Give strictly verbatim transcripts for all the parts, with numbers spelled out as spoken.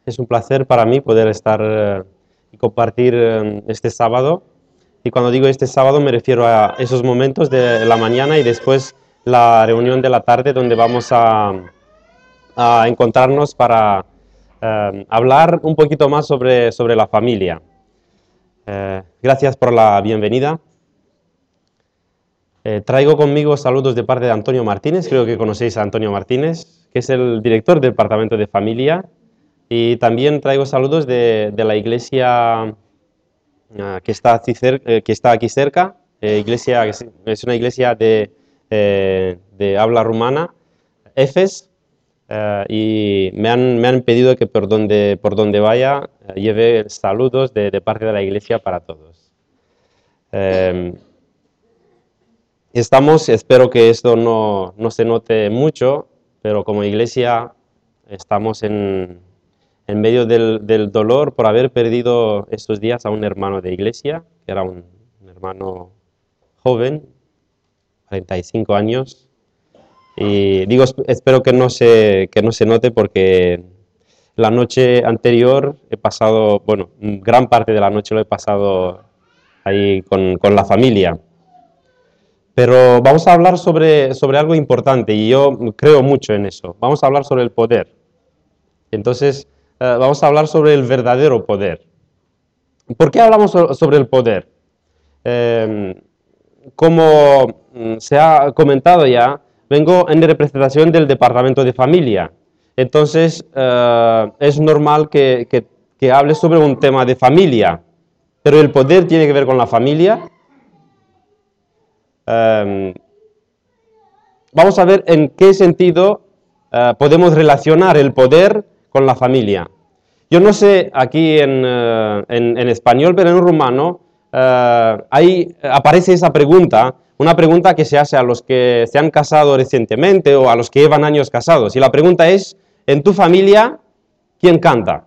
Es un placer para mí poder estar eh, y compartir eh, este sábado. Y cuando digo este sábado me refiero a esos momentos de la mañana y después la reunión de la tarde donde vamos a, a encontrarnos para eh, hablar un poquito más sobre, sobre la familia. Eh, gracias por la bienvenida. Eh, traigo conmigo saludos de parte de Antonio Martínez, creo que conocéis a Antonio Martínez, que es el director del Departamento de Familia. Y también traigo saludos de, de la iglesia uh, que, está aquí cerca, eh, que está aquí cerca, eh, iglesia, es una iglesia de, eh, de habla rumana, Efes, uh, y me han, me han pedido que por donde, por donde vaya uh, lleve saludos de, de parte de la iglesia para todos. Eh, estamos, espero que esto no, no se note mucho, pero como iglesia estamos en... en medio del, del dolor por haber perdido estos días a un hermano de iglesia, que era un, un hermano joven, cuarenta y cinco años. Y digo, espero que no se, que no se note porque la noche anterior he pasado, bueno, gran parte de la noche lo he pasado ahí con, con la familia. Pero vamos a hablar sobre, sobre algo importante y yo creo mucho en eso. Vamos a hablar sobre el poder. Entonces, Uh, vamos a hablar sobre el verdadero poder. ¿Por qué hablamos so sobre el poder? Eh, como se ha comentado ya, vengo en representación del Departamento de Familia. Entonces, uh, es normal que, que, que hable sobre un tema de familia. Pero el poder tiene que ver con la familia. Um, vamos a ver en qué sentido uh, podemos relacionar el poder con la familia. Yo no sé aquí en, uh, en, en español, pero en rumano uh, ahí aparece esa pregunta, una pregunta que se hace a los que se han casado recientemente o a los que llevan años casados. Y la pregunta es, ¿en tu familia quién canta?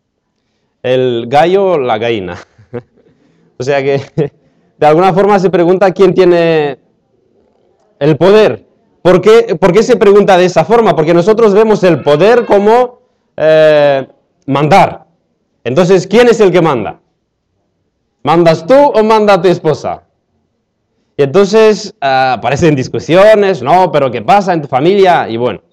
¿El gallo o la gallina? O sea que de alguna forma se pregunta quién tiene el poder. ¿Por qué, ¿Por qué se pregunta de esa forma? Porque nosotros vemos el poder como eh, mandar. Entonces, ¿quién es el que manda? ¿Mandas tú o manda tu esposa? Y entonces uh, aparecen discusiones, no, pero ¿qué pasa en tu familia? Y bueno.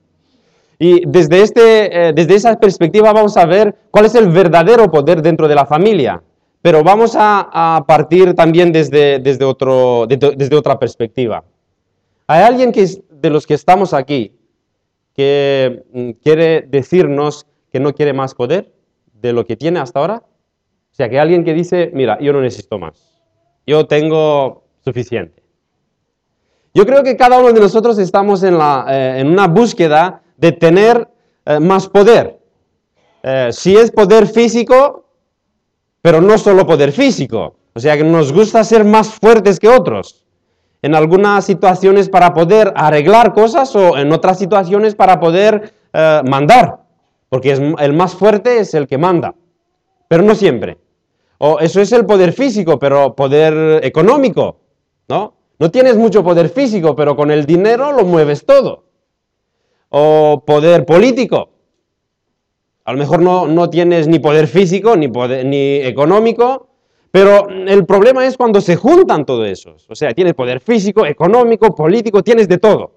Y desde, este, eh, desde esa perspectiva vamos a ver cuál es el verdadero poder dentro de la familia. Pero vamos a, a partir también desde, desde, otro, desde, desde otra perspectiva. ¿Hay alguien que, de los que estamos aquí que mm, quiere decirnos que no quiere más poder de lo que tiene hasta ahora? O sea, que hay alguien que dice, mira, yo no necesito más. Yo tengo suficiente. Yo creo que cada uno de nosotros estamos en, la, eh, en una búsqueda de tener eh, más poder. Eh, si es poder físico, pero no solo poder físico. O sea, que nos gusta ser más fuertes que otros. En algunas situaciones para poder arreglar cosas o en otras situaciones para poder eh, mandar. Porque es, el más fuerte es el que manda. Pero no siempre. O eso es el poder físico, pero poder económico, ¿no? No tienes mucho poder físico, pero con el dinero lo mueves todo. O poder político. A lo mejor no, no tienes ni poder físico, ni, poder, ni económico, pero el problema es cuando se juntan todos esos. O sea, tienes poder físico, económico, político, tienes de todo.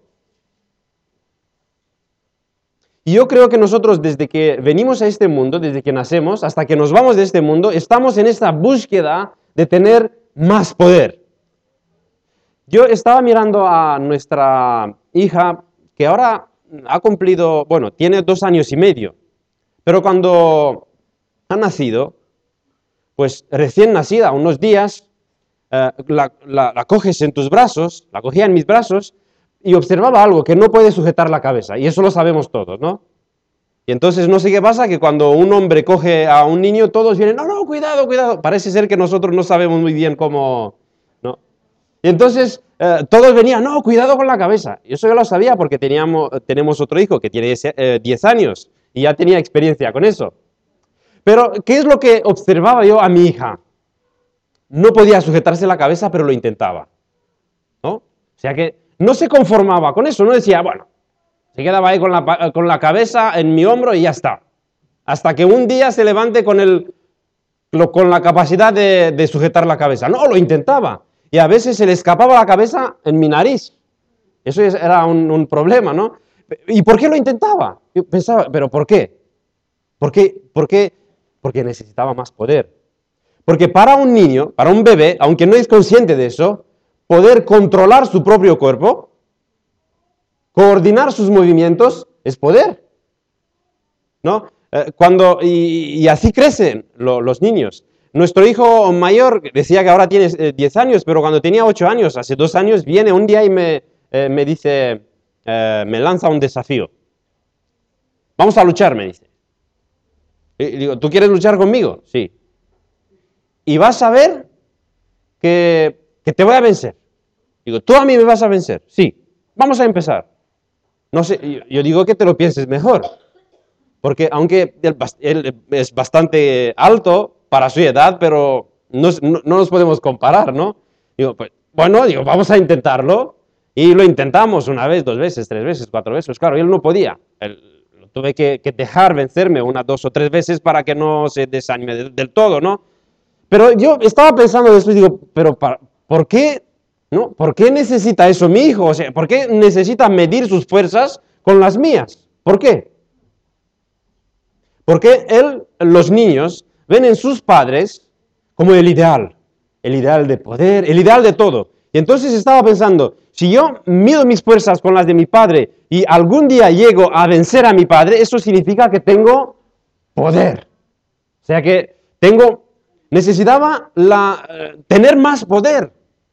Y yo creo que nosotros desde que venimos a este mundo, desde que nacemos, hasta que nos vamos de este mundo, estamos en esta búsqueda de tener más poder. Yo estaba mirando a nuestra hija, que ahora ha cumplido, bueno, tiene dos años y medio, pero cuando ha nacido, pues recién nacida, unos días, eh, la, la, la coges en tus brazos, la cogía en mis brazos, y observaba algo, que no puede sujetar la cabeza, y eso lo sabemos todos, ¿no? Y entonces no sé qué pasa, que cuando un hombre coge a un niño, todos vienen, no, no, cuidado, cuidado. Parece ser que nosotros no sabemos muy bien cómo, ¿no? Y entonces eh, todos venían, no, cuidado con la cabeza. Y eso yo lo sabía porque teníamos, tenemos otro hijo que tiene eh, diez años y ya tenía experiencia con eso. Pero, ¿qué es lo que observaba yo a mi hija? No podía sujetarse la cabeza, pero lo intentaba, ¿no? O sea que no se conformaba con eso, no decía, bueno, se quedaba ahí con la, con la cabeza en mi hombro y ya está. hasta que un día se levante con, el, con la capacidad de, de sujetar la cabeza. No, lo intentaba. Y a veces se le escapaba la cabeza en mi nariz. Eso era un, un problema, ¿no? ¿Y por qué lo intentaba? Yo pensaba, ¿pero por qué? ¿Por qué? ¿Por qué? Porque necesitaba más poder. Porque para un niño, para un bebé, aunque no es consciente de eso, poder controlar su propio cuerpo, coordinar sus movimientos, es poder. ¿No? Eh, cuando, y, y así crecen lo, los niños. Nuestro hijo mayor decía que ahora tiene eh, diez años, pero cuando tenía ocho años, hace dos años, viene un día y me, eh, me dice, eh, me lanza un desafío. Vamos a luchar, me dice. Y digo, ¿tú quieres luchar conmigo? Sí. Y vas a ver que, que te voy a vencer. Digo, ¿tú a mí me vas a vencer? Sí. Vamos a empezar. No sé, yo, yo digo que te lo pienses mejor. Porque aunque él, él es bastante alto para su edad, pero no, no, no nos podemos comparar, ¿no? Digo, pues, bueno, digo, vamos a intentarlo. Y lo intentamos una vez, dos veces, tres veces, cuatro veces. Claro, él no podía. Él, tuve que, que dejar vencerme una, dos o tres veces para que no se desanime del, del todo, ¿no? Pero yo estaba pensando después, digo, pero para, ¿por qué? ¿No? ¿Por qué necesita eso mi hijo? O sea, ¿por qué necesita medir sus fuerzas con las mías? ¿Por qué? Porque él, los niños, ven en sus padres como el ideal, el ideal de poder, el ideal de todo. Y entonces estaba pensando, si yo mido mis fuerzas con las de mi padre y algún día llego a vencer a mi padre, eso significa que tengo poder. O sea que tengo, necesitaba la, eh, tener más poder.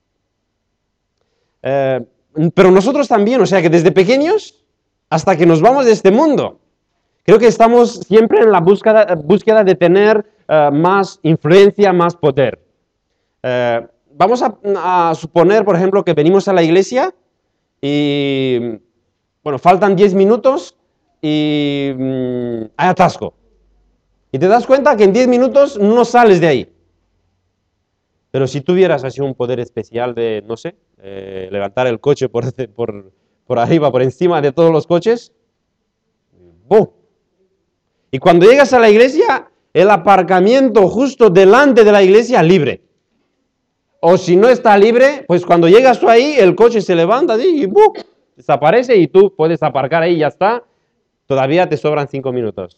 Eh, pero nosotros también, o sea que desde pequeños hasta que nos vamos de este mundo, creo que estamos siempre en la búsqueda, búsqueda de tener uh, más influencia, más poder. Uh, vamos a, a suponer, por ejemplo, que venimos a la iglesia y, bueno, faltan diez minutos y um, hay atasco. Y te das cuenta que en diez minutos no sales de ahí. Pero si tuvieras así un poder especial de, no sé, eh, levantar el coche por, por, por arriba, por encima de todos los coches, ¡bum! Y cuando llegas a la iglesia, el aparcamiento justo delante de la iglesia libre. O si no está libre, pues cuando llegas tú ahí, el coche se levanta y ¡bum! Desaparece y tú puedes aparcar ahí y ya está. Todavía te sobran cinco minutos.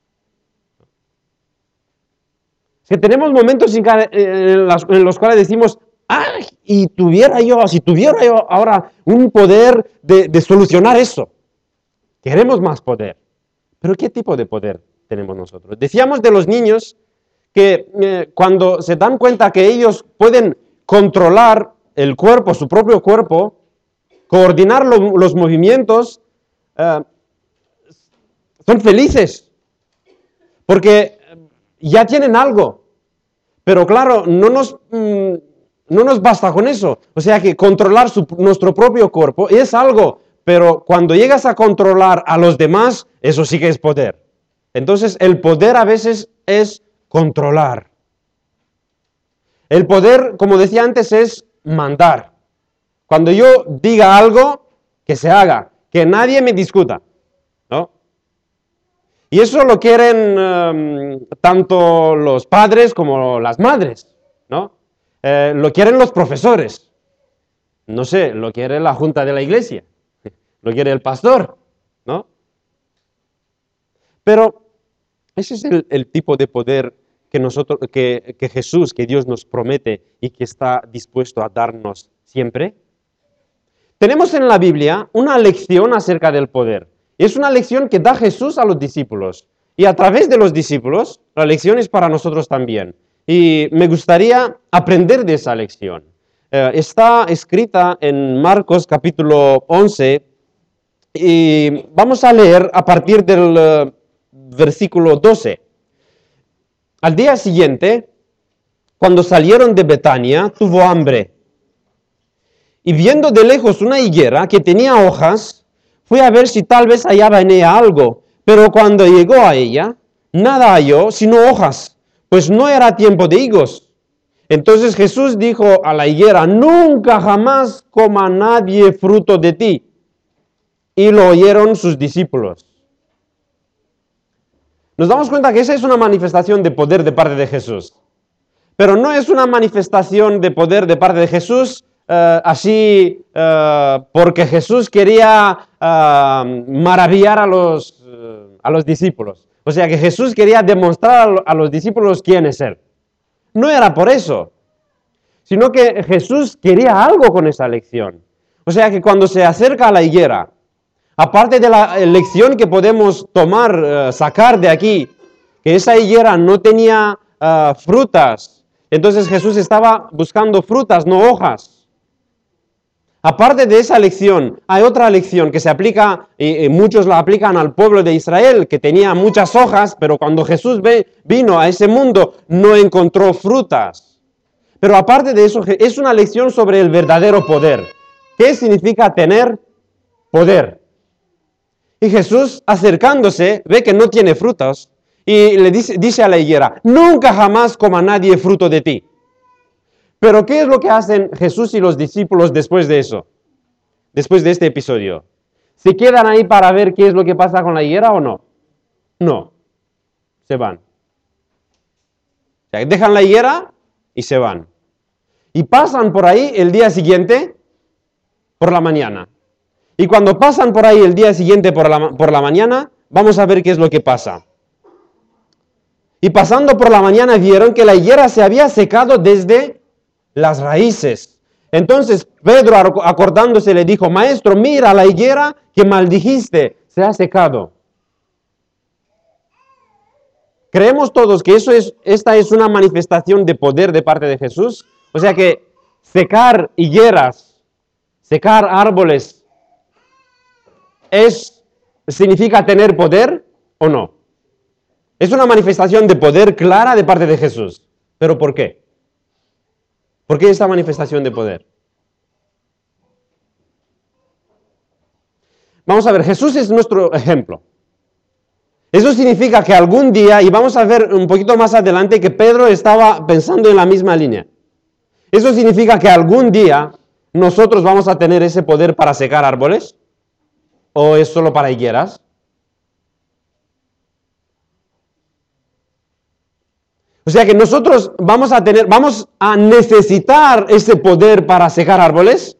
Es que tenemos momentos en los cuales decimos, ¡ay! Y tuviera yo, si tuviera yo ahora un poder de, de solucionar eso. Queremos más poder. Pero ¿qué tipo de poder tenemos nosotros? Decíamos de los niños que eh, cuando se dan cuenta que ellos pueden controlar el cuerpo, su propio cuerpo, coordinar lo, los movimientos, eh, son felices. Porque ya tienen algo. Pero claro, no nos, mmm, no nos basta con eso. O sea que controlar su, nuestro propio cuerpo es algo. Pero cuando llegas a controlar a los demás, eso sí que es poder. Entonces, el poder a veces es controlar. El poder, como decía antes, es mandar. Cuando yo diga algo, que se haga, que nadie me discuta, ¿no? Y eso lo quieren um, tanto los padres como las madres, ¿no? Eh, lo quieren los profesores. No sé, lo quiere la junta de la iglesia. Lo quiere el pastor, ¿no? Pero ese es el, el tipo de poder que, nosotros, que, que Jesús, que Dios nos promete y que está dispuesto a darnos siempre. Tenemos en la Biblia una lección acerca del poder. Es una lección que da Jesús a los discípulos. Y a través de los discípulos, la lección es para nosotros también. Y me gustaría aprender de esa lección. Eh, está escrita en Marcos capítulo once. Y vamos a leer a partir del uh, versículo doce. Al día siguiente, cuando salieron de Betania, tuvo hambre. Y viendo de lejos una higuera que tenía hojas, fue a ver si tal vez hallaba en ella algo. Pero cuando llegó a ella, nada halló sino hojas, pues no era tiempo de higos. Entonces Jesús dijo a la higuera, nunca jamás coma nadie fruto de ti. Y lo oyeron sus discípulos. Nos damos cuenta que esa es una manifestación de poder de parte de Jesús. Pero no es una manifestación de poder de parte de Jesús eh, así eh, porque Jesús quería eh, maravillar a los, eh, a los discípulos. O sea que Jesús quería demostrar a los discípulos quién es Él. No era por eso, sino que Jesús quería algo con esa lección. O sea que cuando se acerca a la higuera, aparte de la lección que podemos tomar, eh, sacar de aquí, que esa higuera no tenía uh, frutas, entonces Jesús estaba buscando frutas, no hojas. Aparte de esa lección, hay otra lección que se aplica, y, y muchos la aplican al pueblo de Israel, que tenía muchas hojas, pero cuando Jesús ve, vino a ese mundo, no encontró frutas. Pero aparte de eso, es una lección sobre el verdadero poder. ¿Qué significa tener poder? Y Jesús, acercándose, ve que no tiene frutas, y le dice, dice a la higuera, nunca jamás coma nadie fruto de ti. Pero ¿qué es lo que hacen Jesús y los discípulos después de eso? Después de este episodio. ¿Se quedan ahí para ver qué es lo que pasa con la higuera o no? No. Se van. O sea, dejan la higuera y se van. Y pasan por ahí el día siguiente por la mañana. Y cuando pasan por ahí el día siguiente por la, por la mañana, vamos a ver qué es lo que pasa. Y pasando por la mañana vieron que la higuera se había secado desde las raíces. Entonces Pedro, acordándose, le dijo, maestro, mira la higuera que maldijiste, se ha secado. ¿Creemos todos que eso es, esta es una manifestación de poder de parte de Jesús? O sea que secar higueras, secar árboles, es, ¿significa tener poder o no? Es una manifestación de poder clara de parte de Jesús. ¿Pero por qué? ¿Por qué esta manifestación de poder? Vamos a ver, Jesús es nuestro ejemplo. Eso significa que algún día, y vamos a ver un poquito más adelante, que Pedro estaba pensando en la misma línea. Eso significa que algún día nosotros vamos a tener ese poder para secar árboles, ¿o es solo para higueras? O sea que nosotros vamos a tener, vamos a necesitar ese poder para secar árboles.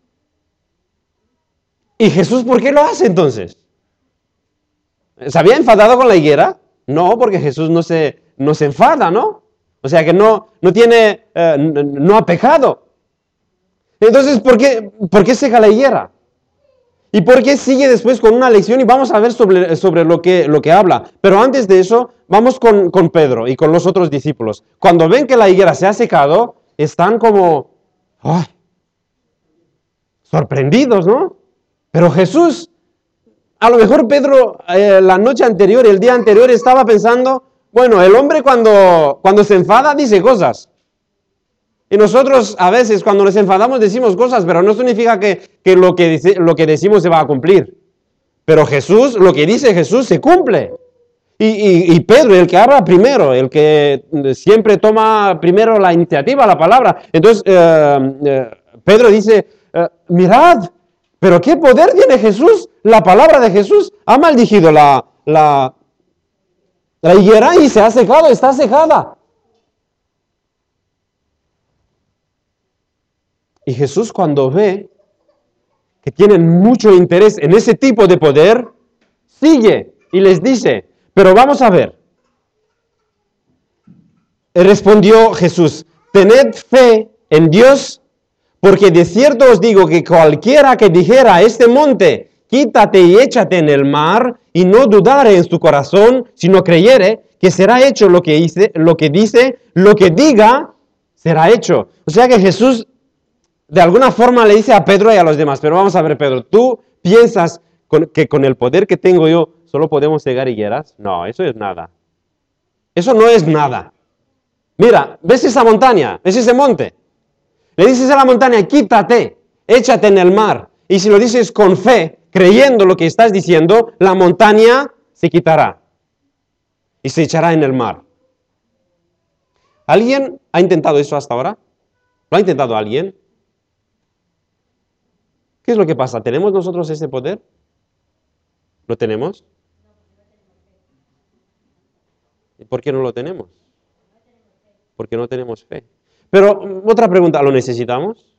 ¿Y Jesús por qué lo hace entonces? ¿Se había enfadado con la higuera? No, porque Jesús no se, no se enfada, ¿no? O sea que no, no tiene, eh, no ha pecado. Entonces, ¿por qué, ¿por qué seca la higuera? ¿Y por qué sigue después con una lección? Y vamos a ver sobre, sobre lo, que, lo que habla. Pero antes de eso, vamos con, con Pedro y con los otros discípulos. Cuando ven que la higuera se ha secado, están como ¡ay! Sorprendidos, ¿no? Pero Jesús, a lo mejor Pedro eh, la noche anterior, el día anterior, estaba pensando, bueno, el hombre cuando, cuando se enfada dice cosas. Y nosotros a veces cuando nos enfadamos decimos cosas, pero no significa que, que, lo, que dice, lo que decimos se va a cumplir. Pero Jesús, lo que dice Jesús se cumple. Y, y, y Pedro, el que habla primero, el que siempre toma primero la iniciativa, la palabra. Entonces, eh, eh, Pedro dice, eh, mirad, pero ¿qué poder tiene Jesús? La palabra de Jesús ha maldecido la, la, la higuera y se ha secado, está secada. Y Jesús, cuando ve que tienen mucho interés en ese tipo de poder, sigue y les dice, pero vamos a ver. Respondió Jesús, tened fe en Dios, porque de cierto os digo que cualquiera que dijera a este monte, quítate y échate en el mar, y no dudare en su corazón, sino creyere que será hecho lo que dice, lo que dice, lo que diga, será hecho. O sea que Jesús de alguna forma le dice a Pedro y a los demás, pero vamos a ver, Pedro, ¿tú piensas con, que con el poder que tengo yo solo podemos cegar higueras? No, eso es nada. Eso no es nada. Mira, ¿ves esa montaña? ¿Ves ese monte? Le dices a la montaña, quítate, échate en el mar. Y si lo dices con fe, creyendo lo que estás diciendo, la montaña se quitará y se echará en el mar. ¿Alguien ha intentado eso hasta ahora? ¿Lo ha intentado alguien? ¿Qué es lo que pasa? ¿Tenemos nosotros ese poder? ¿Lo tenemos? ¿Por qué no lo tenemos? Porque no tenemos fe. Pero otra pregunta, ¿lo necesitamos?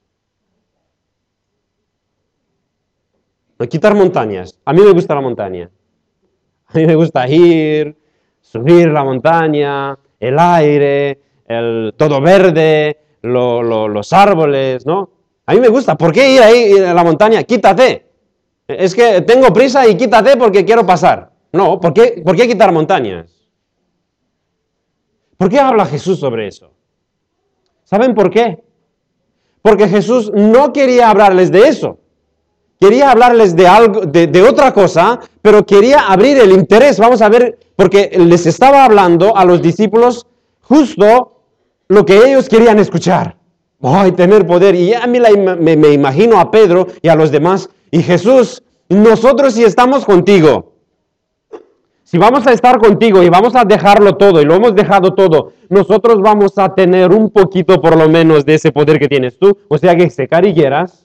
Quitar montañas. A mí me gusta la montaña. A mí me gusta ir, subir la montaña, el aire, el todo verde, lo- lo- los árboles, ¿no? A mí me gusta. ¿Por qué ir ahí a la montaña? Quítate. Es que tengo prisa y quítate porque quiero pasar. No, ¿por qué, por qué quitar montañas? ¿Por qué habla Jesús sobre eso? ¿Saben por qué? Porque Jesús no quería hablarles de eso. Quería hablarles de algo, de, de otra cosa, pero quería abrir el interés. Vamos a ver, porque les estaba hablando a los discípulos justo lo que ellos querían escuchar. Ay, tener poder. Y a mí la, me, me imagino a Pedro y a los demás. Y Jesús, nosotros si estamos contigo, si vamos a estar contigo y vamos a dejarlo todo, y lo hemos dejado todo, nosotros vamos a tener un poquito por lo menos de ese poder que tienes tú. O sea que secar higueras.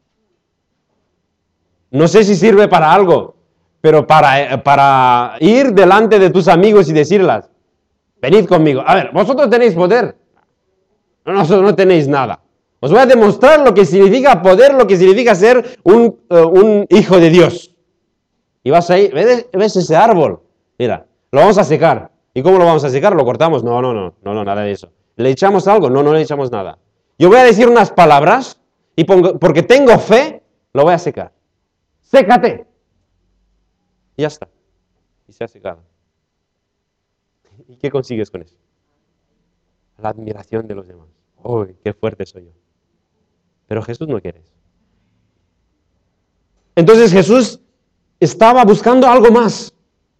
No sé si sirve para algo, pero para, para ir delante de tus amigos y decirles, venid conmigo. A ver, vosotros tenéis poder. Nosotros no tenéis nada. Os voy a demostrar lo que significa poder, lo que significa ser un, uh, un hijo de Dios. Y vas ahí, ¿ves, ¿ves ese árbol? Mira, lo vamos a secar. ¿Y cómo lo vamos a secar? ¿Lo cortamos? No, no, no, no, no, nada de eso. ¿Le echamos algo? No, no le echamos nada. Yo voy a decir unas palabras y pongo, porque tengo fe, lo voy a secar. ¡Sécate! Y ya está. Y se ha secado. ¿Y qué consigues con eso? La admiración de los demás. ¡Uy, qué fuerte soy yo! Pero Jesús no quiere eso. Entonces Jesús estaba buscando algo más.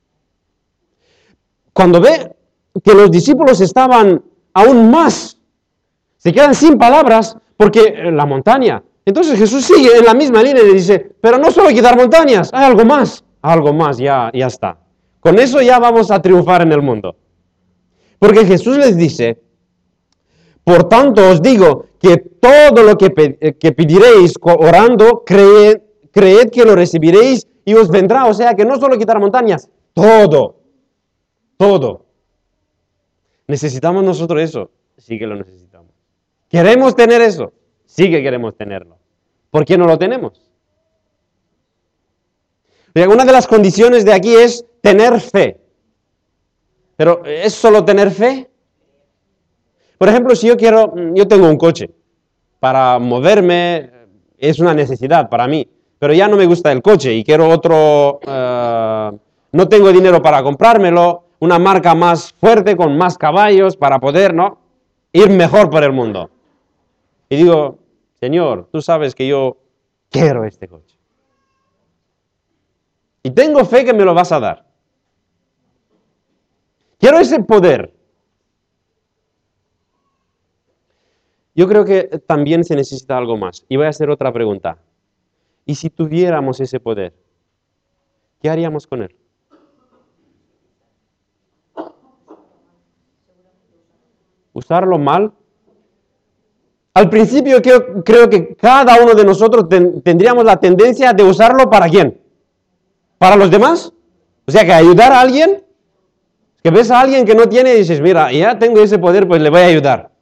Cuando ve que los discípulos estaban aún más, se quedan sin palabras porque la montaña. Entonces Jesús sigue en la misma línea y le dice, pero no solo quitar montañas, hay algo más. Algo más, ya, ya está. Con eso ya vamos a triunfar en el mundo. Porque Jesús les dice, por tanto os digo que todo lo que, pe que pediréis orando, creed, creed que lo recibiréis y os vendrá. O sea que no solo quitar montañas, todo, todo. ¿Necesitamos nosotros eso? Sí que lo necesitamos. ¿Queremos tener eso? Sí que queremos tenerlo. ¿Por qué no lo tenemos? Una de las condiciones de aquí es tener fe. Pero ¿es solo tener fe? Por ejemplo, si yo quiero, yo tengo un coche. Para moverme es una necesidad para mí. Pero ya no me gusta el coche y quiero otro, uh, no tengo dinero para comprármelo, una marca más fuerte, con más caballos, para poder, ¿no?, ir mejor por el mundo. Y digo, Señor, tú sabes que yo quiero este coche. Y tengo fe que me lo vas a dar. Quiero ese poder. Yo creo que también se necesita algo más. Y voy a hacer otra pregunta. ¿Y si tuviéramos ese poder? ¿Qué haríamos con él? ¿Usarlo mal? Al principio creo, creo que cada uno de nosotros ten, tendríamos la tendencia de usarlo ¿para quién? ¿Para los demás? O sea, que ayudar a alguien, que ves a alguien que no tiene y dices, mira, ya tengo ese poder, pues le voy a ayudar.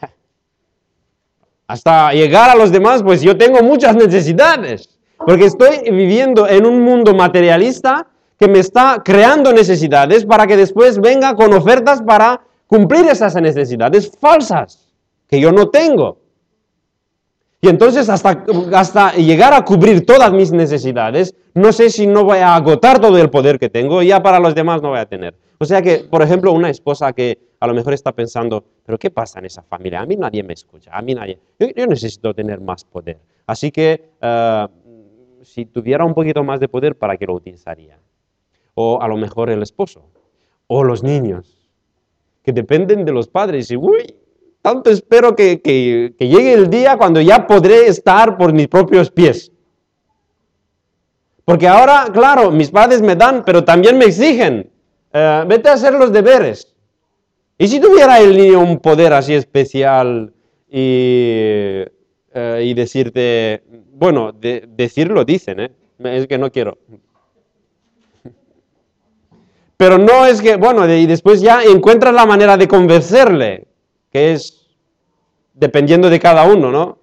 Hasta llegar a los demás, pues yo tengo muchas necesidades, porque estoy viviendo en un mundo materialista que me está creando necesidades para que después venga con ofertas para cumplir esas necesidades falsas que yo no tengo. Y entonces hasta, hasta llegar a cubrir todas mis necesidades, no sé si no voy a agotar todo el poder que tengo y ya para los demás no voy a tener. O sea que, por ejemplo, una esposa que a lo mejor está pensando, pero ¿qué pasa en esa familia? A mí nadie me escucha, a mí nadie. Yo, yo necesito tener más poder. Así que, uh, si tuviera un poquito más de poder, ¿para qué lo utilizaría? O a lo mejor el esposo, o los niños, que dependen de los padres y, uy, tanto espero que, que, que llegue el día cuando ya podré estar por mis propios pies. Porque ahora, claro, mis padres me dan, pero también me exigen. Uh, vete a hacer los deberes. ¿Y si tuviera el niño un poder así especial y, uh, y decirte, bueno, de, decirlo dicen, ¿eh? Es que no quiero. Pero no es que, bueno, y después ya encuentras la manera de convencerle, que es dependiendo de cada uno, ¿no?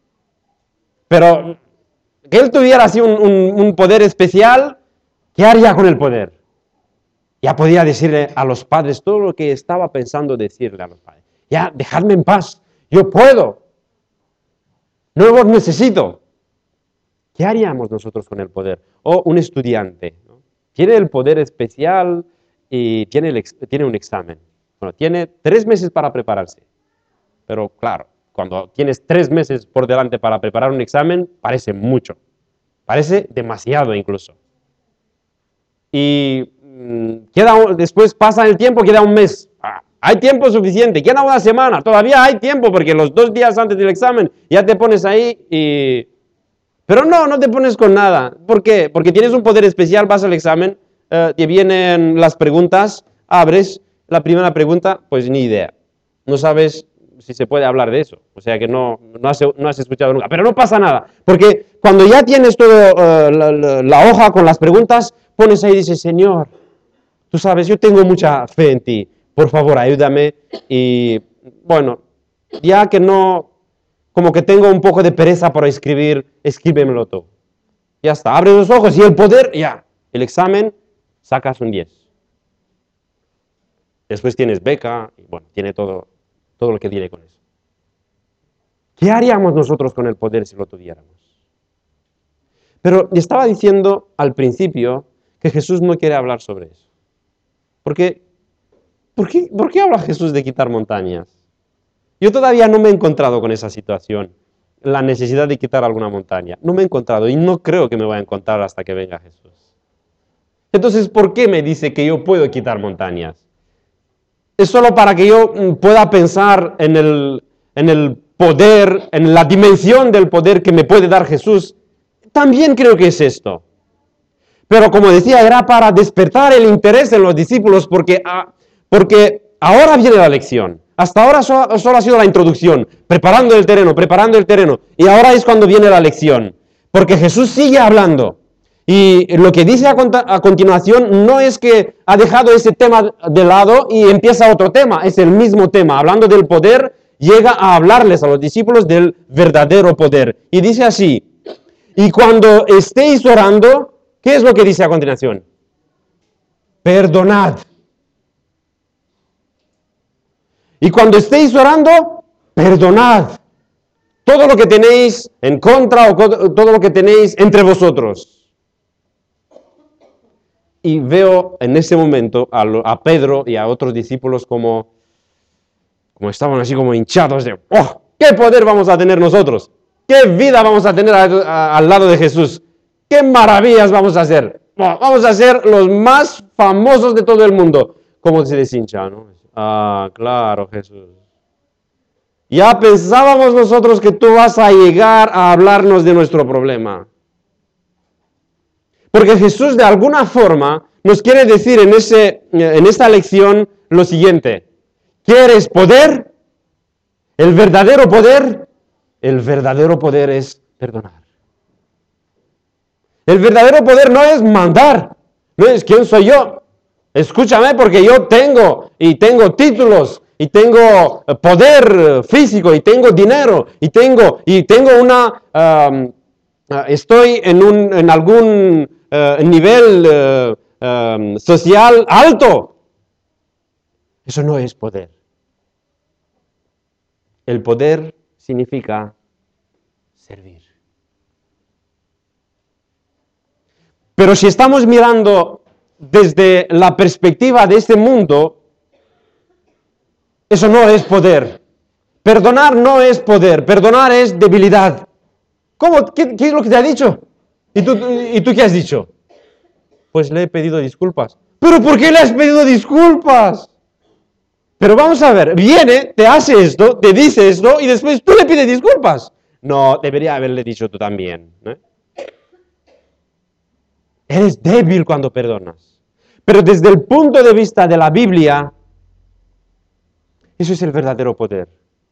Pero que él tuviera así un, un, un poder especial, ¿qué haría con el poder? Ya podía decirle a los padres todo lo que estaba pensando decirle a los padres. Ya, dejadme en paz, yo puedo, no os necesito. ¿Qué haríamos nosotros con el poder? O un estudiante, ¿no? Tiene el poder especial y tiene, el, tiene un examen. Bueno, tiene tres meses para prepararse. Pero claro, cuando tienes tres meses por delante para preparar un examen, parece mucho. Parece demasiado incluso. Y mmm, queda, después pasa el tiempo, queda un mes. Ah, hay tiempo suficiente, queda una semana. Todavía hay tiempo porque los dos días antes del examen ya te pones ahí y... Pero no, no te pones con nada. ¿Por qué? Porque tienes un poder especial, vas al examen, eh, te vienen las preguntas, abres la primera pregunta, pues ni idea. No sabes si se puede hablar de eso. O sea que no, no, has, no has escuchado nunca. Pero no pasa nada. Porque cuando ya tienes toda uh, la, la, la hoja con las preguntas, pones ahí y dices, Señor, tú sabes, yo tengo mucha fe en ti. Por favor, ayúdame. Y bueno, ya que no... Como que tengo un poco de pereza para escribir, escríbemelo todo. Ya está, abre los ojos y el poder, ya. El examen, sacas un diez. Después tienes beca, y bueno, tiene todo, todo lo que tiene con eso. ¿Qué haríamos nosotros con el poder si lo tuviéramos? Pero estaba diciendo al principio que Jesús no quiere hablar sobre eso. Porque, ¿por qué, ¿por qué habla Jesús de quitar montañas? Yo todavía no me he encontrado con esa situación, la necesidad de quitar alguna montaña. No me he encontrado y no creo que me vaya a encontrar hasta que venga Jesús. Entonces, ¿por qué me dice que yo puedo quitar montañas? ¿Es solo para que yo pueda pensar en el, en el poder, en la dimensión del poder que me puede dar Jesús? También creo que es esto. Pero como decía, era para despertar el interés en los discípulos porque, porque ahora viene la lección. Hasta ahora solo, solo ha sido la introducción, preparando el terreno, preparando el terreno. Y ahora es cuando viene la lección. Porque Jesús sigue hablando. Y lo que dice a, a continuación no es que ha dejado ese tema de lado y empieza otro tema. Es el mismo tema. Hablando del poder, llega a hablarles a los discípulos del verdadero poder. Y dice así, y cuando estéis orando, ¿qué es lo que dice a continuación? Perdonad. Y cuando estéis orando, perdonad todo lo que tenéis en contra o todo lo que tenéis entre vosotros. Y veo en ese momento a, a Pedro y a otros discípulos como, como estaban así como hinchados de, ¡oh! ¿Qué poder vamos a tener nosotros? ¿Qué vida vamos a tener a, a, al lado de Jesús? ¿Qué maravillas vamos a hacer? Oh, vamos a ser los más famosos de todo el mundo. ¿Cómo se deshincha, no? Ah, claro, Jesús. Ya pensábamos nosotros que tú vas a llegar a hablarnos de nuestro problema. Porque Jesús de alguna forma nos quiere decir en, ese, en esta lección lo siguiente. ¿Quieres poder? ¿El verdadero poder? El verdadero poder es perdonar. El verdadero poder no es mandar. No es quién soy yo. Escúchame porque yo tengo y tengo títulos y tengo poder físico y tengo dinero y tengo y tengo una um, estoy en un en algún uh, nivel uh, um, social alto. Eso no es poder. El poder significa servir. Pero si estamos mirando desde la perspectiva de este mundo, eso no es poder. Perdonar no es poder, perdonar es debilidad. ¿Cómo? ¿Qué, qué es lo que te ha dicho? ¿Y tú, ¿Y tú qué has dicho? Pues le he pedido disculpas. ¿Pero por qué le has pedido disculpas? Pero vamos a ver, viene, te hace esto, te dice esto y después tú le pides disculpas. No, debería haberle dicho tú también, ¿no? Eres débil cuando perdonas. Pero desde el punto de vista de la Biblia, eso es el verdadero poder.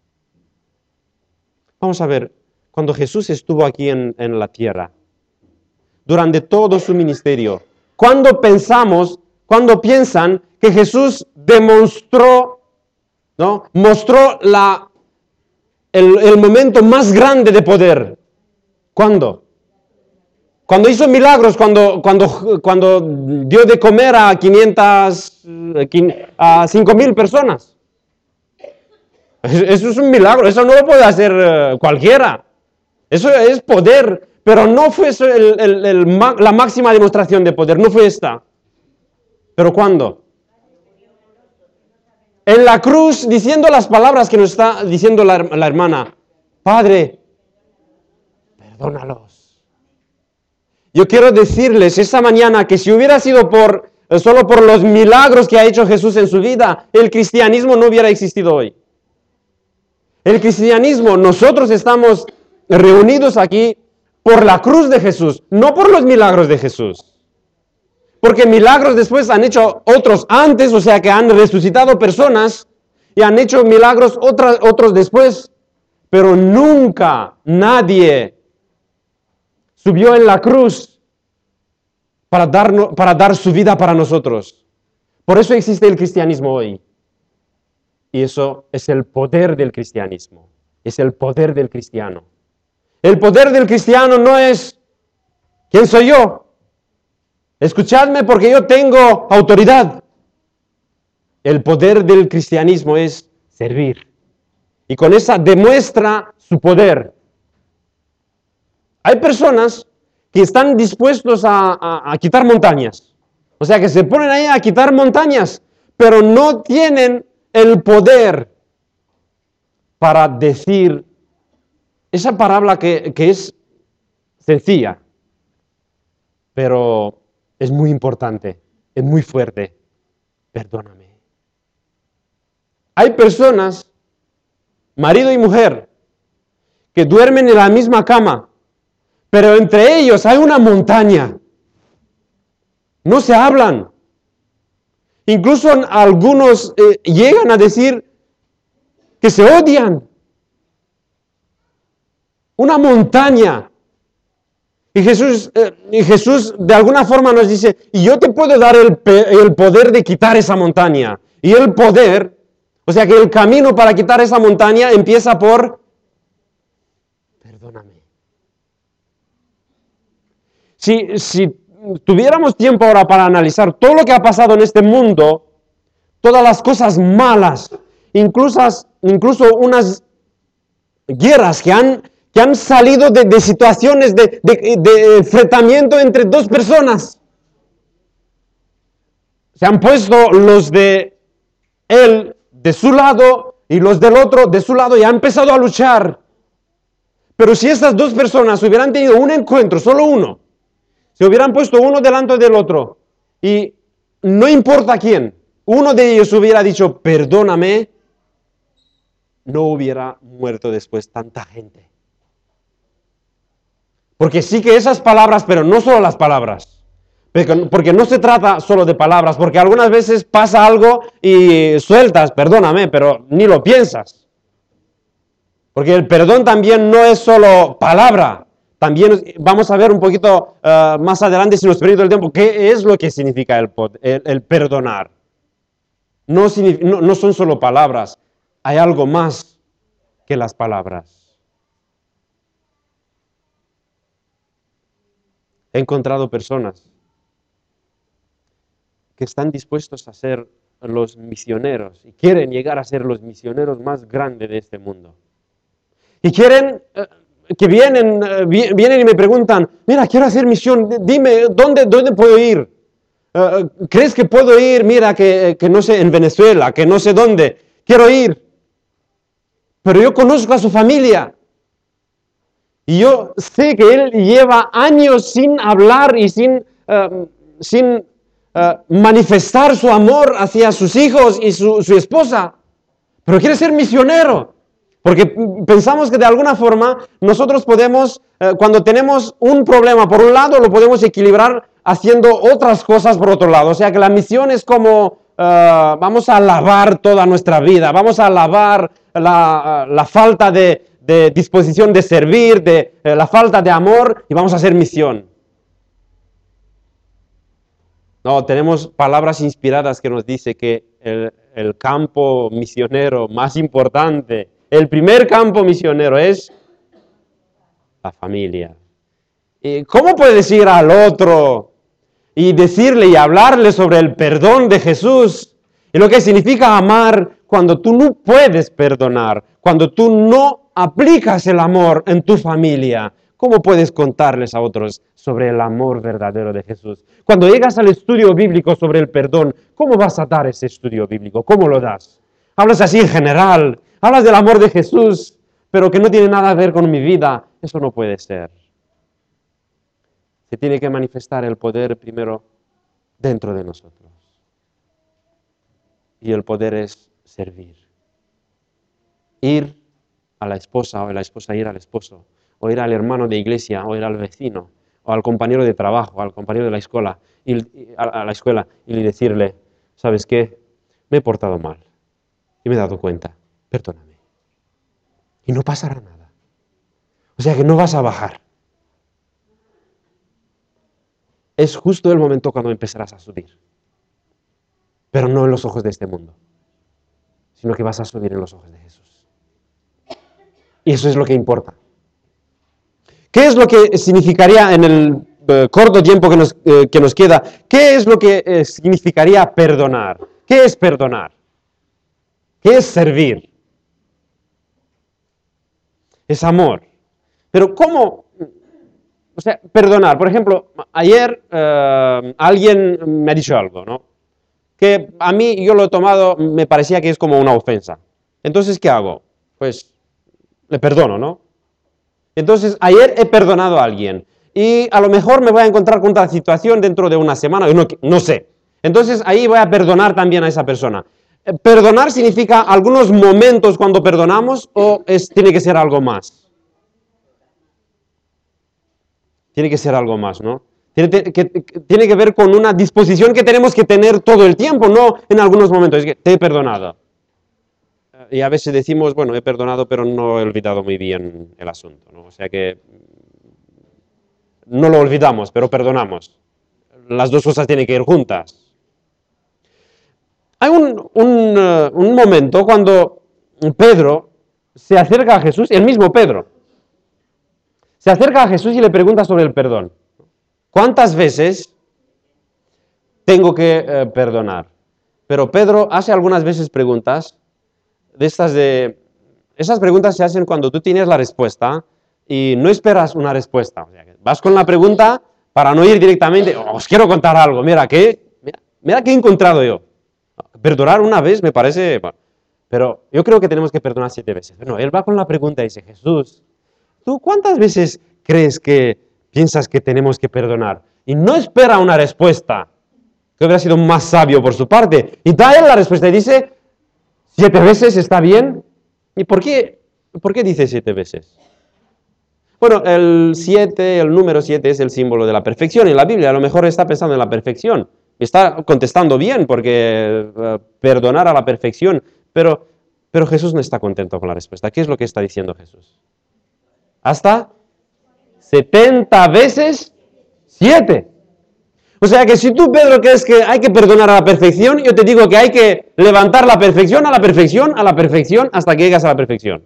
Vamos a ver, cuando Jesús estuvo aquí en, en la tierra, durante todo su ministerio, ¿cuándo pensamos cuando piensan que Jesús demostró, ¿no? Mostró la, el, el momento más grande de poder. ¿Cuándo? Cuando hizo milagros, cuando, cuando, cuando dio de comer a quinientas, a cinco mil personas. Eso es un milagro, eso no lo puede hacer cualquiera. Eso es poder, pero no fue eso el, el, el, la máxima demostración de poder, no fue esta. ¿Pero cuándo? En la cruz, diciendo las palabras que nos está diciendo la, la hermana. Padre, perdónalos. Yo quiero decirles esta mañana que si hubiera sido por, solo por los milagros que ha hecho Jesús en su vida, el cristianismo no hubiera existido hoy. El cristianismo, nosotros estamos reunidos aquí por la cruz de Jesús, no por los milagros de Jesús. Porque milagros después han hecho otros antes, o sea que han resucitado personas y han hecho milagros otras, otros después. Pero nunca nadie subió en la cruz para dar, para dar su vida para nosotros. Por eso existe el cristianismo hoy. Y eso es el poder del cristianismo. Es el poder del cristiano. El poder del cristiano no es ¿quién soy yo? Escuchadme porque yo tengo autoridad. El poder del cristianismo es servir. Y con esa demuestra su poder. Hay personas que están dispuestos a, a, a quitar montañas. O sea, que se ponen ahí a quitar montañas, pero no tienen el poder para decir esa palabra que, que es sencilla, pero es muy importante, es muy fuerte. Perdóname. Hay personas, marido y mujer, que duermen en la misma cama, pero entre ellos hay una montaña. No se hablan. Incluso algunos eh, llegan a decir que se odian. Una montaña. Y Jesús, eh, y Jesús de alguna forma nos dice, y yo te puedo dar el, el poder de quitar esa montaña. Y el poder, o sea que el camino para quitar esa montaña empieza por, perdóname. Si, si tuviéramos tiempo ahora para analizar todo lo que ha pasado en este mundo, todas las cosas malas, incluso, incluso unas guerras que han, que han salido de, de situaciones de, de, de enfrentamiento entre dos personas. Se han puesto los de él de su lado y los del otro de su lado y han empezado a luchar. Pero si estas dos personas hubieran tenido un encuentro, solo uno, se hubieran puesto uno delante del otro y no importa quién, uno de ellos hubiera dicho, perdóname, no hubiera muerto después tanta gente. Porque sí que esas palabras, pero no solo las palabras, porque no se trata solo de palabras, porque algunas veces pasa algo y sueltas, perdóname, pero ni lo piensas. Porque el perdón también no es solo palabra. También vamos a ver un poquito uh, más adelante, si nos permite el tiempo, qué es lo que significa el, el, el perdonar. No, no, no son solo palabras, hay algo más que las palabras. He encontrado personas que están dispuestos a ser los misioneros y quieren llegar a ser los misioneros más grandes de este mundo. Y quieren... Uh, que vienen, vienen y me preguntan, mira, quiero hacer misión, dime, ¿dónde, dónde puedo ir? Uh, ¿Crees que puedo ir? Mira, que, que no sé, en Venezuela, que no sé dónde, quiero ir. Pero yo conozco a su familia. Y yo sé que él lleva años sin hablar y sin, uh, sin uh, manifestar su amor hacia sus hijos y su, su esposa. Pero quiere ser misionero. Porque pensamos que de alguna forma nosotros podemos, eh, cuando tenemos un problema por un lado, lo podemos equilibrar haciendo otras cosas por otro lado. O sea que la misión es como, uh, vamos a lavar toda nuestra vida, vamos a lavar la, la falta de, de disposición de servir, de eh, la falta de amor y vamos a hacer misión. No, tenemos palabras inspiradas que nos dice que el, el campo misionero más importante, el primer campo misionero es la familia. ¿Y cómo puedes ir al otro y decirle y hablarle sobre el perdón de Jesús? Y lo que significa amar cuando tú no puedes perdonar, cuando tú no aplicas el amor en tu familia. ¿Cómo puedes contarles a otros sobre el amor verdadero de Jesús? Cuando llegas al estudio bíblico sobre el perdón, ¿cómo vas a dar ese estudio bíblico? ¿Cómo lo das? Hablas así en general, hablas del amor de Jesús, pero que no tiene nada que ver con mi vida. Eso no puede ser. Se tiene que manifestar el poder primero dentro de nosotros. Y el poder es servir. Ir a la esposa o la esposa ir al esposo, o ir al hermano de iglesia, o ir al vecino, o al compañero de trabajo, al compañero de la escuela, y, a la escuela, y decirle, ¿sabes qué? Me he portado mal y me he dado cuenta, perdóname. Y no pasará nada. O sea que no vas a bajar. Es justo el momento cuando empezarás a subir. Pero no en los ojos de este mundo, sino que vas a subir en los ojos de Jesús. Y eso es lo que importa. ¿Qué es lo que significaría en el eh, corto tiempo que nos, eh, que nos queda? ¿Qué es lo que eh, significaría perdonar? ¿Qué es perdonar? ¿Qué es servir? Es amor. Pero ¿cómo? O sea, perdonar. Por ejemplo, ayer eh, alguien me ha dicho algo, ¿no? Que a mí yo lo he tomado, me parecía que es como una ofensa. Entonces, ¿qué hago? Pues le perdono, ¿no? Entonces, ayer he perdonado a alguien y a lo mejor me voy a encontrar con otra situación dentro de una semana, no, no sé. Entonces, ahí voy a perdonar también a esa persona. ¿Perdonar significa algunos momentos cuando perdonamos o es, tiene que ser algo más? Tiene que ser algo más, ¿no? Tiene que, que, tiene que ver con una disposición que tenemos que tener todo el tiempo, no en algunos momentos. Es que te he perdonado. Y a veces decimos, bueno, he perdonado, pero no he olvidado muy bien el asunto, ¿no? O sea que no lo olvidamos, pero perdonamos. Las dos cosas tienen que ir juntas. Hay un, un, uh, un momento cuando Pedro se acerca a Jesús, el mismo Pedro, se acerca a Jesús y le pregunta sobre el perdón. ¿Cuántas veces tengo que eh, perdonar? Pero Pedro hace algunas veces preguntas de estas de... Esas preguntas se hacen cuando tú tienes la respuesta y no esperas una respuesta. O sea, vas con la pregunta para no ir directamente, oh, os quiero contar algo, mira, ¿qué? Mira, mira qué he encontrado yo. Perdonar una vez me parece... Bueno, pero yo creo que tenemos que perdonar siete veces. No, él va con la pregunta y dice, Jesús, ¿tú cuántas veces crees que piensas que tenemos que perdonar? Y no espera una respuesta, que hubiera sido más sabio por su parte. Y da él la respuesta y dice, ¿siete veces está bien? ¿Y por qué, por qué dice siete veces? Bueno, el siete, el número siete es el símbolo de la perfección. En la Biblia a lo mejor está pensando en la perfección. Está contestando bien porque uh, perdonar a la perfección. Pero, pero Jesús no está contento con la respuesta. ¿Qué es lo que está diciendo Jesús? Hasta setenta veces siete. O sea que si tú, Pedro, crees que hay que perdonar a la perfección, yo te digo que hay que levantar la perfección a la perfección, a la perfección, hasta que llegas a la perfección.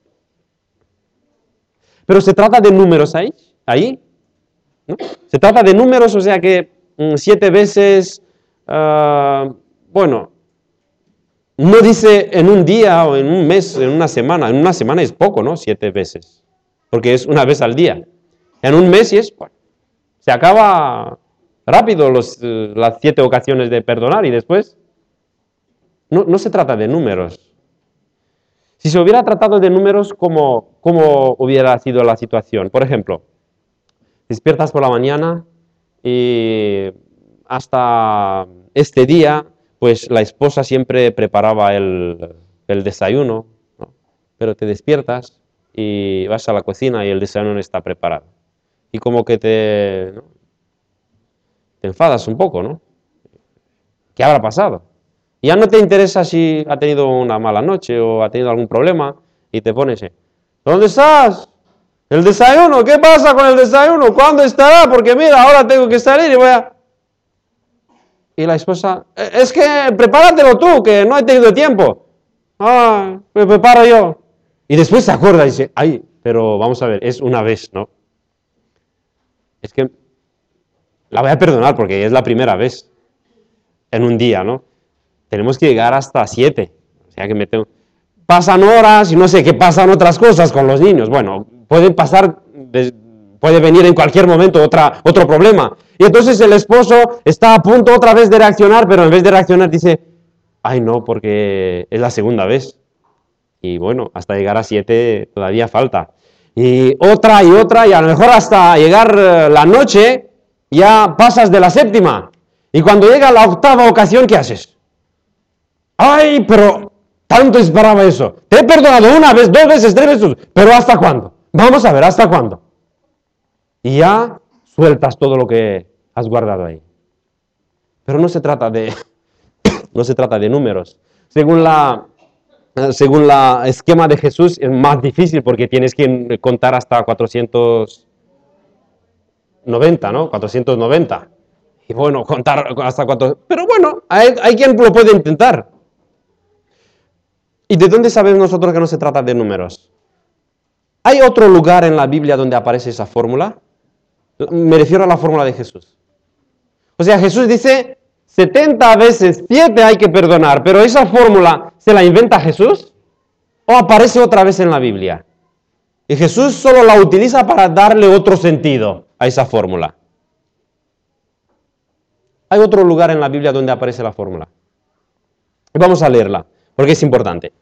Pero se trata de números ahí, ahí, ¿no? Se trata de números, o sea que mm, siete veces, uh, bueno, no dice en un día o en un mes, en una semana. En una semana es poco, ¿no? Siete veces, porque es una vez al día. En un mes y es, bueno, se acaba rápido los, uh, las siete ocasiones de perdonar y después no, no se trata de números. Si se hubiera tratado de números, ¿cómo, cómo hubiera sido la situación? Por ejemplo, despiertas por la mañana y hasta este día, pues la esposa siempre preparaba el, el desayuno, ¿no? Pero te despiertas y vas a la cocina y el desayuno no está preparado. Y como que te, ¿no? te enfadas un poco, ¿no? ¿Qué habrá pasado? Ya no te interesa si ha tenido una mala noche o ha tenido algún problema y te pones, ¿dónde estás? ¿El desayuno? ¿Qué pasa con el desayuno? ¿Cuándo estará? Porque mira, ahora tengo que salir y voy a... Y la esposa, es que prepáratelo tú, que no he tenido tiempo. Ah, me preparo yo. Y después se acuerda y dice, ay, pero vamos a ver, es una vez, ¿no? Es que la voy a perdonar porque es la primera vez en un día, ¿no? Tenemos que llegar hasta siete. O sea que me tengo... Pasan horas y no sé qué pasan otras cosas con los niños. Bueno, pueden pasar, puede venir en cualquier momento otra, otro problema. Y entonces el esposo está a punto otra vez de reaccionar, pero en vez de reaccionar dice, ay no, porque es la segunda vez. Y bueno, hasta llegar a siete todavía falta. Y otra y otra, y a lo mejor hasta llegar la noche, ya pasas de la séptima. Y cuando llega la octava ocasión, ¿qué haces? ¡Ay, pero tanto esperaba eso! Te he perdonado una vez, dos veces, tres veces, pero ¿hasta cuándo? Vamos a ver, ¿hasta cuándo? Y ya sueltas todo lo que has guardado ahí. Pero no se trata de, no se trata de números. Según la, según la esquema de Jesús, es más difícil porque tienes que contar hasta cuatrocientos noventa, ¿no? cuatrocientos noventa. Y bueno, contar hasta cuatro. Pero bueno, hay, hay quien lo puede intentar. ¿Y de dónde sabemos nosotros que no se trata de números? ¿Hay otro lugar en la Biblia donde aparece esa fórmula? Me refiero a la fórmula de Jesús. O sea, Jesús dice, setenta veces siete hay que perdonar, pero esa fórmula, ¿se la inventa Jesús? ¿O aparece otra vez en la Biblia? Y Jesús solo la utiliza para darle otro sentido a esa fórmula. Hay otro lugar en la Biblia donde aparece la fórmula. Vamos a leerla, porque es importante.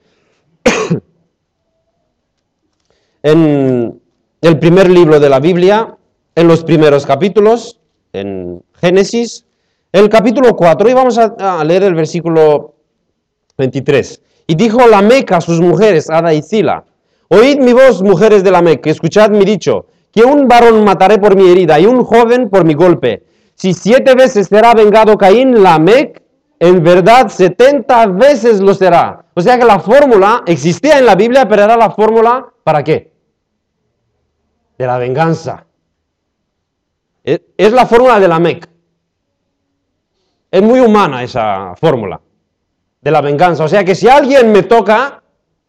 En el primer libro de la Biblia, en los primeros capítulos, en Génesis, el capítulo cuatro, y vamos a, a leer el versículo veintitrés. Y dijo Lamec a sus mujeres, Ada y Zila, oíd mi voz, mujeres de Lamec, escuchad mi dicho, que un varón mataré por mi herida y un joven por mi golpe. Si siete veces será vengado Caín, Lamec, en verdad setenta veces lo será. O sea que la fórmula existía en la Biblia, pero era la fórmula, ¿para qué? De la venganza. Es, es la fórmula de Lamec. Es muy humana esa fórmula de la venganza. O sea que si alguien me toca,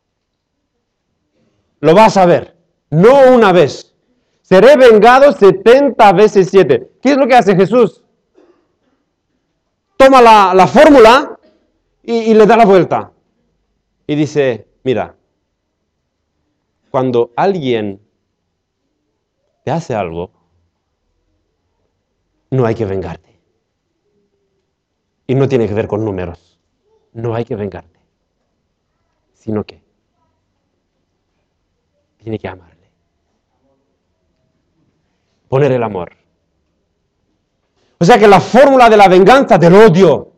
lo va a saber. No una vez. Seré vengado setenta veces siete. ¿Qué es lo que hace Jesús? Toma la, la fórmula y, y le da la vuelta. Y dice, mira, cuando alguien te hace algo, no hay que vengarte. Y no tiene que ver con números. No hay que vengarte. Sino que tiene que amarle. Poner el amor. O sea que la fórmula de la venganza, del odio,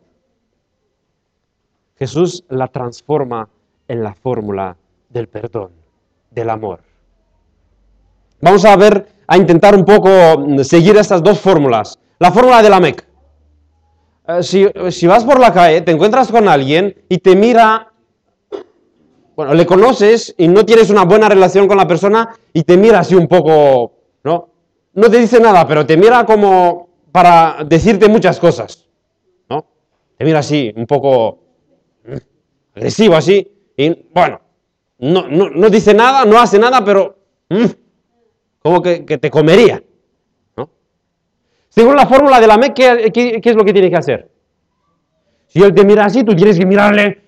Jesús la transforma en la fórmula del perdón, del amor. Vamos a ver, a intentar un poco seguir estas dos fórmulas. La fórmula de Lamec. Eh, si, si vas por la calle, te encuentras con alguien y te mira, bueno, le conoces y no tienes una buena relación con la persona y te mira así un poco, ¿no? No te dice nada, pero te mira como para decirte muchas cosas, ¿no? Te mira así, un poco agresivo así, y bueno, no, no, no dice nada, no hace nada, pero mmm, como que, que te comería, ¿no? Según la fórmula de Lamec, ¿qué, qué, ¿qué es lo que tiene que hacer? Si él te mira así, tú tienes que mirarle,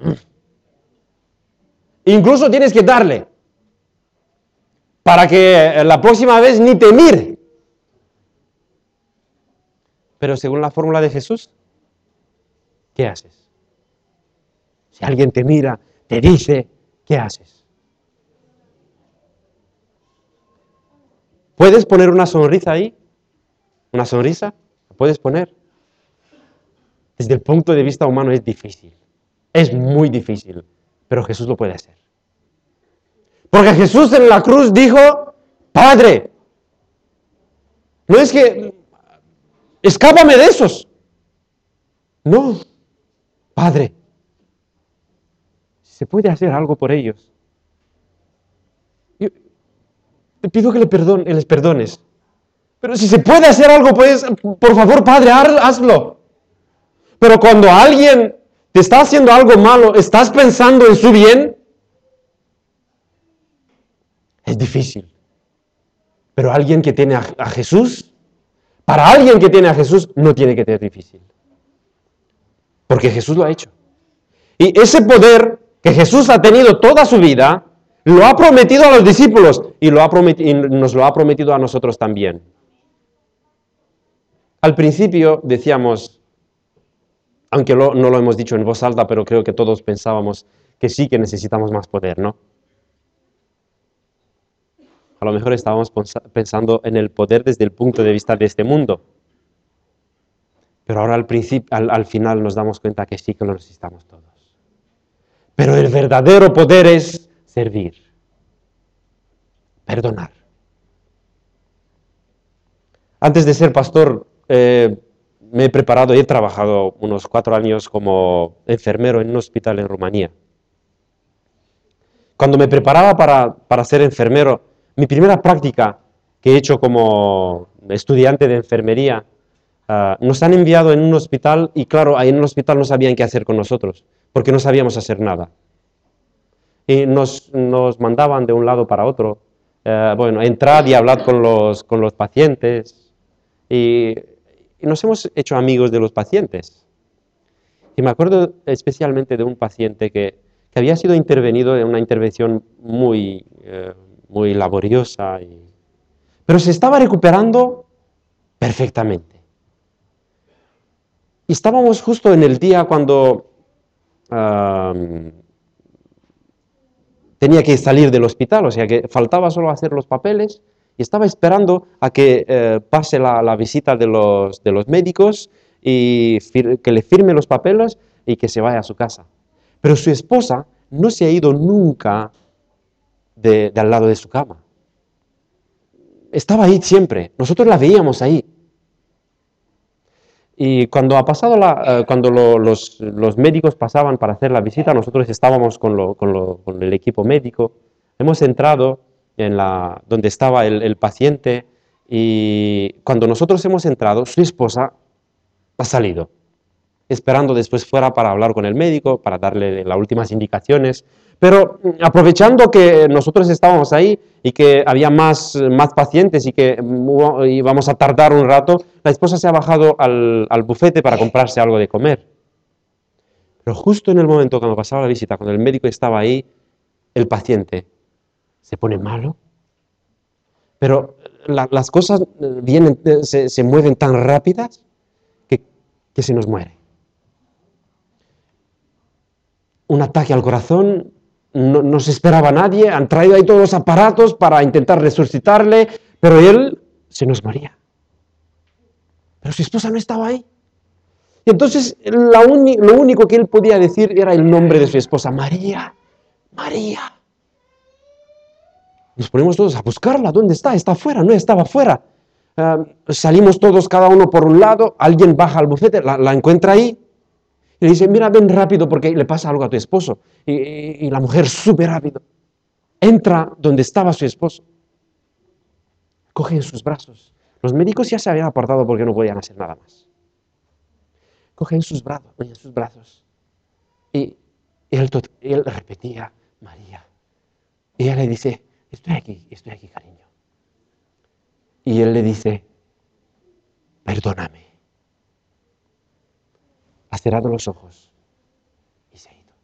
incluso tienes que darle, para que la próxima vez ni te mire. Pero según la fórmula de Jesús, ¿qué haces? Si alguien te mira, te dice, ¿qué haces? ¿Puedes poner una sonrisa ahí? ¿Una sonrisa? ¿La puedes poner? Desde el punto de vista humano es difícil. Es muy difícil. Pero Jesús lo puede hacer. Porque Jesús en la cruz dijo, Padre, no es que, escápame de esos. No, Padre, si se puede hacer algo por ellos. Yo te pido que le perdone, les perdones. Pero si se puede hacer algo, pues, por favor, Padre, hazlo. Pero cuando alguien te está haciendo algo malo, ¿estás pensando en su bien? Es difícil. Pero alguien que tiene a, a Jesús, para alguien que tiene a Jesús, no tiene que ser difícil. Porque Jesús lo ha hecho. Y ese poder que Jesús ha tenido toda su vida, lo ha prometido a los discípulos y, lo ha prometido, y nos lo ha prometido a nosotros también. Al principio decíamos, aunque lo, no lo hemos dicho en voz alta, pero creo que todos pensábamos que sí que necesitamos más poder, ¿no? A lo mejor estábamos pensando en el poder desde el punto de vista de este mundo. Pero ahora al, al, al final nos damos cuenta que sí que lo necesitamos todos. Pero el verdadero poder es servir, perdonar. Antes de ser pastor, eh, me he preparado y he trabajado unos cuatro años como enfermero en un hospital en Rumanía. Cuando me preparaba para, para ser enfermero, mi primera práctica que he hecho como estudiante de enfermería, uh, nos han enviado en un hospital y claro, ahí en el hospital no sabían qué hacer con nosotros, porque no sabíamos hacer nada. Y nos, nos mandaban de un lado para otro. Uh, bueno, entrad y hablad con los, con los pacientes. Y, y nos hemos hecho amigos de los pacientes. Y me acuerdo especialmente de un paciente que, que había sido intervenido en una intervención muy, eh, muy laboriosa, y, pero se estaba recuperando perfectamente. Y estábamos justo en el día cuando um, tenía que salir del hospital, o sea que faltaba solo hacer los papeles, y estaba esperando a que eh, pase la, la visita de los, de los médicos y que le firme los papeles y que se vaya a su casa. Pero su esposa no se ha ido nunca de, de al lado de su cama. Estaba ahí siempre, nosotros la veíamos ahí. Y cuando ha pasado la, uh, cuando lo, los, los médicos pasaban para hacer la visita, nosotros estábamos con, lo, con, lo, con el equipo médico, hemos entrado en la, donde estaba el, el paciente y cuando nosotros hemos entrado, su esposa ha salido, esperando después fuera para hablar con el médico, para darle las últimas indicaciones, pero aprovechando que nosotros estábamos ahí y que había más, más pacientes y que íbamos a tardar un rato, la esposa se ha bajado al, al bufete para comprarse algo de comer. Pero justo en el momento cuando pasaba la visita, cuando el médico estaba ahí, el paciente se pone malo, pero la, las cosas vienen, se, se mueven tan rápidas que, que se nos muere. Un ataque al corazón, no, no se esperaba a nadie, han traído ahí todos los aparatos para intentar resucitarle, pero él se nos moría. Pero su esposa no estaba ahí. Y entonces la uni, lo único que él podía decir era el nombre de su esposa, María, María. Nos ponemos todos a buscarla, ¿dónde está? Está afuera, no estaba afuera. Uh, salimos todos cada uno por un lado, alguien baja al bufete, la, la encuentra ahí, y le dice, mira, ven rápido porque le pasa algo a tu esposo. Y, y, y la mujer súper rápido entra donde estaba su esposo, coge en sus brazos. Los médicos ya se habían apartado porque no podían hacer nada más. Coge en sus brazos, en sus brazos. Y él, él repetía, María. Y ella le dice, estoy aquí, estoy aquí, cariño. Y él le dice, perdóname. Ha cerrado los ojos y se ha ido.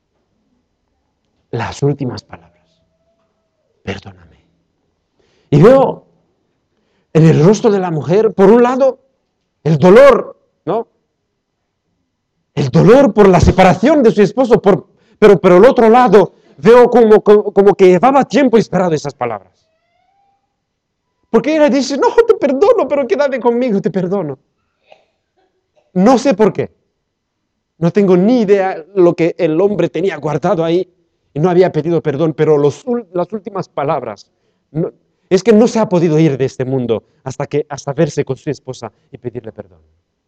Las últimas palabras, perdóname. Y veo en el rostro de la mujer, por un lado, el dolor, ¿no? El dolor por la separación de su esposo, por, pero por el otro lado, veo como, como, como que llevaba tiempo esperando esas palabras. Porque ella dice, no, te perdono, pero quédate conmigo, te perdono. No sé por qué. No tengo ni idea lo que el hombre tenía guardado ahí y no había pedido perdón, pero los, las últimas palabras, no, es que no se ha podido ir de este mundo hasta, que, hasta verse con su esposa y pedirle perdón.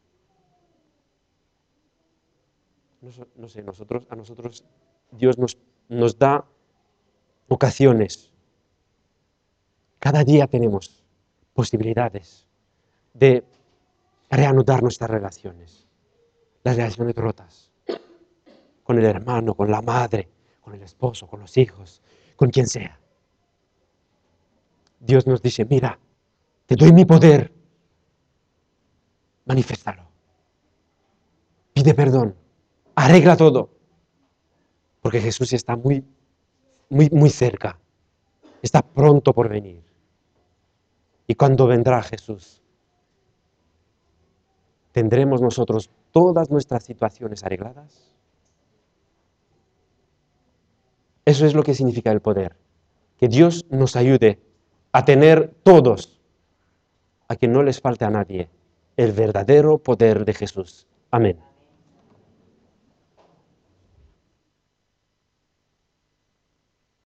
No, no sé, nosotros, a nosotros Dios nos, nos da ocasiones. Cada día tenemos posibilidades de reanudar nuestras relaciones. las relaciones rotas, con el hermano, con la madre, con el esposo, con los hijos, con quien sea. Dios nos dice, mira, te doy mi poder, manifiéstalo. Pide perdón, arregla todo, porque Jesús está muy, muy, muy cerca, está pronto por venir. Y cuando vendrá Jesús, ¿tendremos nosotros todas nuestras situaciones arregladas? Eso es lo que significa el poder. Que Dios nos ayude a tener todos, a que no les falte a nadie, el verdadero poder de Jesús. Amén.